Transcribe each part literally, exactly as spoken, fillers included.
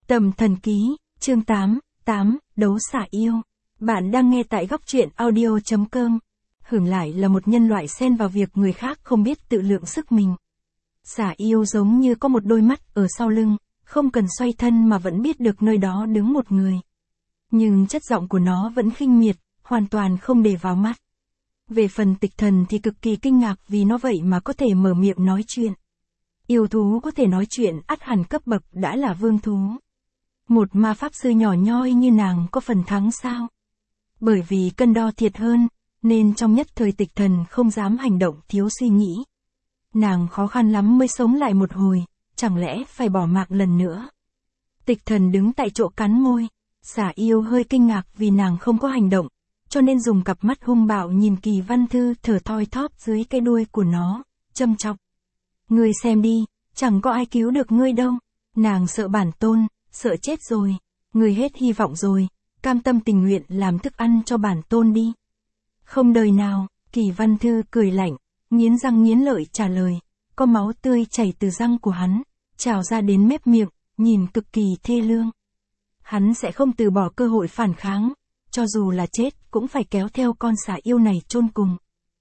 Tầm thần ký, chương tám, tám, đấu xả yêu. Bạn đang nghe tại góc truyện audio chấm com. Hưởng lại là một nhân loại xen vào việc người khác không biết tự lượng sức mình. Xả yêu giống như có một đôi mắt ở sau lưng, không cần xoay thân mà vẫn biết được nơi đó đứng một người. Nhưng chất giọng của nó vẫn khinh miệt, hoàn toàn không để vào mắt. Về phần Tịch Thần thì cực kỳ kinh ngạc vì nó vậy mà có thể mở miệng nói chuyện. Yêu thú có thể nói chuyện ắt hẳn cấp bậc đã là vương thú. Một ma pháp sư nhỏ nhoi như nàng có phần thắng sao? Bởi vì cân đo thiệt hơn, nên trong nhất thời Tịch Thần không dám hành động thiếu suy nghĩ. Nàng khó khăn lắm mới sống lại một hồi, chẳng lẽ phải bỏ mạng lần nữa? Tịch Thần đứng tại chỗ cắn môi, xả yêu hơi kinh ngạc vì nàng không có hành động, cho nên dùng cặp mắt hung bạo nhìn Kỳ Văn Thư thở thoi thóp dưới cái đuôi của nó, châm chọc. Ngươi xem đi, chẳng có ai cứu được ngươi đâu. Nàng sợ bản tôn, sợ chết rồi. Ngươi hết hy vọng rồi, cam tâm tình nguyện làm thức ăn cho bản tôn đi. Không đời nào, Kỳ Văn Thư cười lạnh, nghiến răng nghiến lợi trả lời. Có máu tươi chảy từ răng của hắn, trào ra đến mép miệng, nhìn cực kỳ thê lương. Hắn sẽ không từ bỏ cơ hội phản kháng, cho dù là chết cũng phải kéo theo con xả yêu này chôn cùng.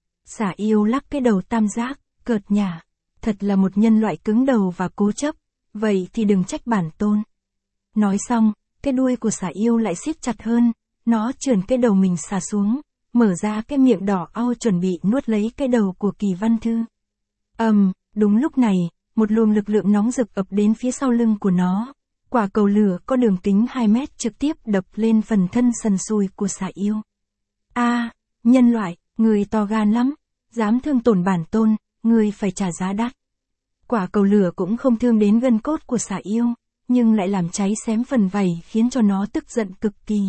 Xả yêu lắc cái đầu tam giác, cợt nhả. Thật là một nhân loại cứng đầu và cố chấp, vậy thì đừng trách bản tôn. Nói xong, cái đuôi của xả yêu lại siết chặt hơn, nó trườn cái đầu mình xả xuống, mở ra cái miệng đỏ au chuẩn bị nuốt lấy cái đầu của Kỳ Văn Thư. Ầm, um, đúng lúc này, một luồng lực lượng nóng rực ập đến phía sau lưng của nó. Quả cầu lửa có đường kính hai mét trực tiếp đập lên phần thân sần sùi của xả yêu. A, à, nhân loại, người to gan lắm, dám thương tổn bản tôn, người phải trả giá đắt. Quả cầu lửa cũng không thương đến gân cốt của xả yêu, nhưng lại làm cháy xém phần vảy khiến cho nó tức giận cực kỳ.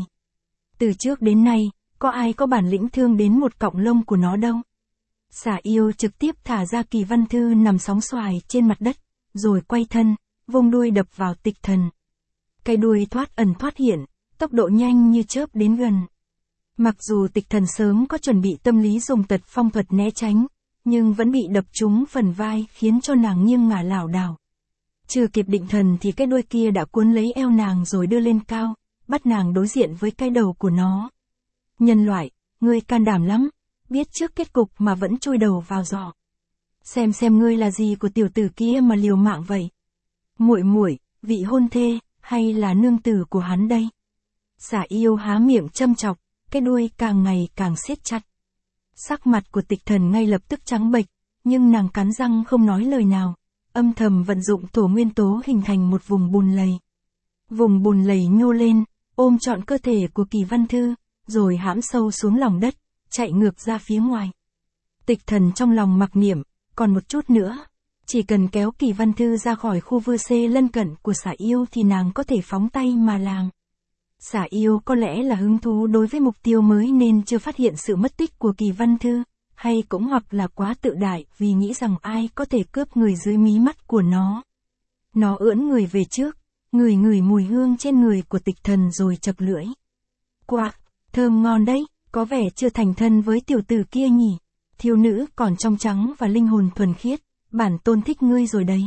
Từ trước đến nay, có ai có bản lĩnh thương đến một cọng lông của nó đâu. Xả yêu trực tiếp thả ra Kỳ Văn Thư nằm sóng xoài trên mặt đất, rồi quay thân, vung đuôi đập vào Tịch Thần. Cái đuôi thoát ẩn thoát hiện, tốc độ nhanh như chớp đến gần. Mặc dù Tịch Thần sớm có chuẩn bị tâm lý dùng tật phong thuật né tránh, nhưng vẫn bị đập trúng phần vai khiến cho nàng nghiêng ngả lảo đảo. Chưa kịp định thần thì cái đuôi kia đã cuốn lấy eo nàng rồi đưa lên cao, bắt nàng đối diện với cái đầu của nó. Nhân loại, ngươi can đảm lắm, biết trước kết cục mà vẫn chui đầu vào giỏ. Xem xem ngươi là gì của tiểu tử kia mà liều mạng vậy. Muội muội, vị hôn thê, hay là nương tử của hắn đây? Xả yêu há miệng châm chọc, cái đuôi càng ngày càng siết chặt. Sắc mặt của Tịch Thần ngay lập tức trắng bệch, nhưng nàng cắn răng không nói lời nào, âm thầm vận dụng thổ nguyên tố hình thành một vùng bùn lầy. Vùng bùn lầy nhô lên, ôm trọn cơ thể của Kỳ Văn Thư, rồi hãm sâu xuống lòng đất, chạy ngược ra phía ngoài. Tịch Thần trong lòng mặc niệm, còn một chút nữa, chỉ cần kéo Kỳ Văn Thư ra khỏi khu vư xê lân cận của xả yêu thì nàng có thể phóng tay mà làm. Xả yêu có lẽ là hứng thú đối với mục tiêu mới nên chưa phát hiện sự mất tích của Kỳ Văn Thư, hay cũng hoặc là quá tự đại vì nghĩ rằng ai có thể cướp người dưới mí mắt của nó. Nó ưỡn người về trước, ngửi ngửi mùi hương trên người của Tịch Thần rồi chập lưỡi. Quạc, thơm ngon đấy, có vẻ chưa thành thân với tiểu tử kia nhỉ. Thiếu nữ còn trong trắng và linh hồn thuần khiết, bản tôn thích ngươi rồi đấy.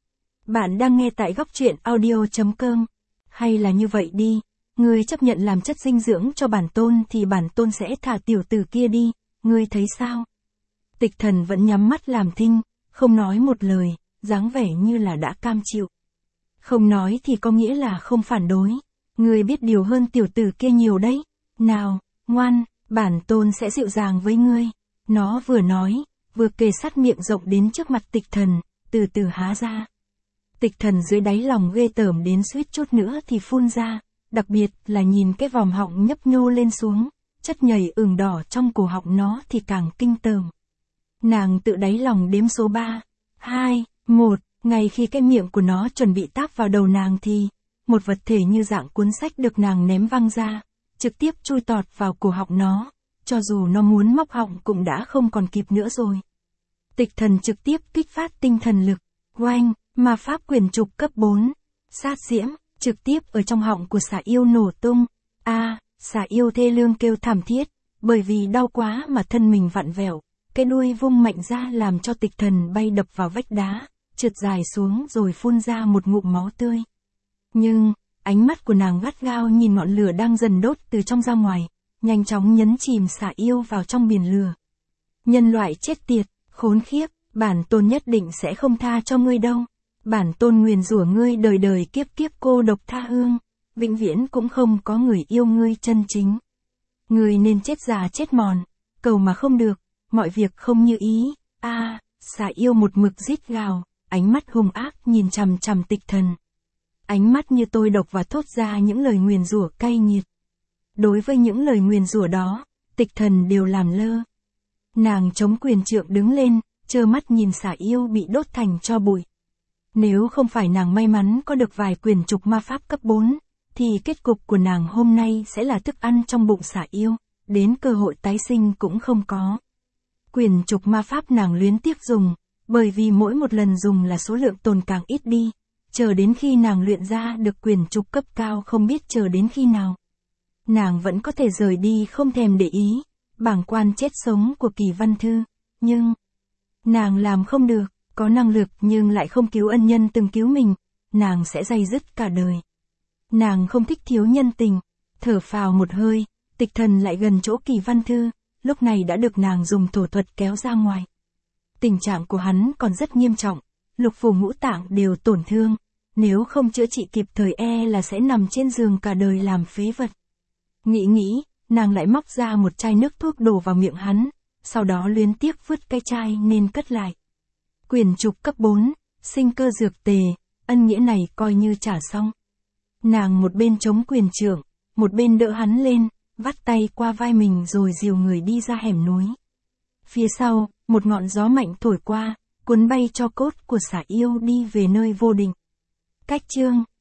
Bạn đang nghe tại góc truyện audio chấm com. Hay là như vậy đi. Ngươi chấp nhận làm chất dinh dưỡng cho bản tôn thì bản tôn sẽ thả tiểu tử kia đi, ngươi thấy sao? Tịch Thần vẫn nhắm mắt làm thinh, không nói một lời, dáng vẻ như là đã cam chịu. Không nói thì có nghĩa là không phản đối. Ngươi biết điều hơn tiểu tử kia nhiều đấy. Nào, ngoan, bản tôn sẽ dịu dàng với ngươi. Nó vừa nói, vừa kề sát miệng rộng đến trước mặt Tịch Thần, từ từ há ra. Tịch Thần dưới đáy lòng ghê tởm đến suýt chút nữa thì phun ra. Đặc biệt là nhìn cái vòm họng nhấp nhô lên xuống, chất nhầy ửng đỏ trong cổ họng nó thì càng kinh tởm. Nàng tự đáy lòng đếm số ba, hai, một, ngay khi cái miệng của nó chuẩn bị táp vào đầu nàng thì, một vật thể như dạng cuốn sách được nàng ném văng ra, trực tiếp chui tọt vào cổ họng nó, cho dù nó muốn móc họng cũng đã không còn kịp nữa rồi. Tịch Thần trực tiếp kích phát tinh thần lực, oanh, ma pháp quyền trục cấp bốn, sát diễm. Trực tiếp ở trong họng của xả yêu nổ tung. A, à, xả yêu thê lương kêu thảm thiết, bởi vì đau quá mà thân mình vặn vẹo, cái đuôi vung mạnh ra làm cho Tịch Thần bay đập vào vách đá, trượt dài xuống rồi phun ra một ngụm máu tươi. Nhưng, Ánh mắt của nàng gắt gao nhìn ngọn lửa đang dần đốt từ trong ra ngoài, nhanh chóng nhấn chìm xả yêu vào trong biển lửa. Nhân loại chết tiệt, khốn khiếp, bản tôn nhất định sẽ không tha cho ngươi đâu. Bản tôn nguyền rủa ngươi đời đời kiếp kiếp cô độc tha hương, vĩnh viễn cũng không có người yêu ngươi chân chính. Ngươi nên chết già chết mòn, cầu mà không được, mọi việc không như ý. A, à, xả yêu một mực rít gào, ánh mắt hung ác nhìn chằm chằm Tịch Thần. Ánh mắt như tôi độc và thốt ra những lời nguyền rủa cay nghiệt. Đối với những lời nguyền rủa đó, Tịch Thần đều làm lơ. Nàng chống quyền trượng đứng lên, trơ mắt nhìn xả yêu bị đốt thành tro bụi. Nếu không phải nàng may mắn có được vài quyền trục ma pháp cấp bốn, thì kết cục của nàng hôm nay sẽ là thức ăn trong bụng xả yêu, đến cơ hội tái sinh cũng không có. Quyền trục ma pháp nàng luyến tiếc dùng, bởi vì mỗi một lần dùng là số lượng tồn càng ít đi, chờ đến khi nàng luyện ra được quyền trục cấp cao không biết chờ đến khi nào. Nàng vẫn có thể rời đi không thèm để ý, bảng quan chết sống của Kỳ Văn Thư, nhưng nàng làm không được, có năng lực nhưng lại không cứu ân nhân từng cứu mình, nàng sẽ day dứt cả đời. Nàng không thích thiếu nhân tình, thở phào một hơi, Tịch Thần lại gần chỗ Kỳ Văn Thư, lúc này đã được nàng dùng thổ thuật kéo ra ngoài. Tình trạng của hắn còn rất nghiêm trọng, lục phủ ngũ tạng đều tổn thương, nếu không chữa trị kịp thời e là sẽ nằm trên giường cả đời làm phế vật. Nghĩ nghĩ, nàng lại móc ra một chai nước thuốc đổ vào miệng hắn, sau đó luyến tiếc vứt cái chai nên cất lại. Quyền trục cấp bốn, sinh cơ dược tề, ân nghĩa này coi như trả xong. Nàng một bên chống quyền trượng, một bên đỡ hắn lên, vắt tay qua vai mình rồi dìu người đi ra hẻm núi. Phía sau, một ngọn gió mạnh thổi qua, cuốn bay cho cốt của xả yêu đi về nơi vô định. Cách chương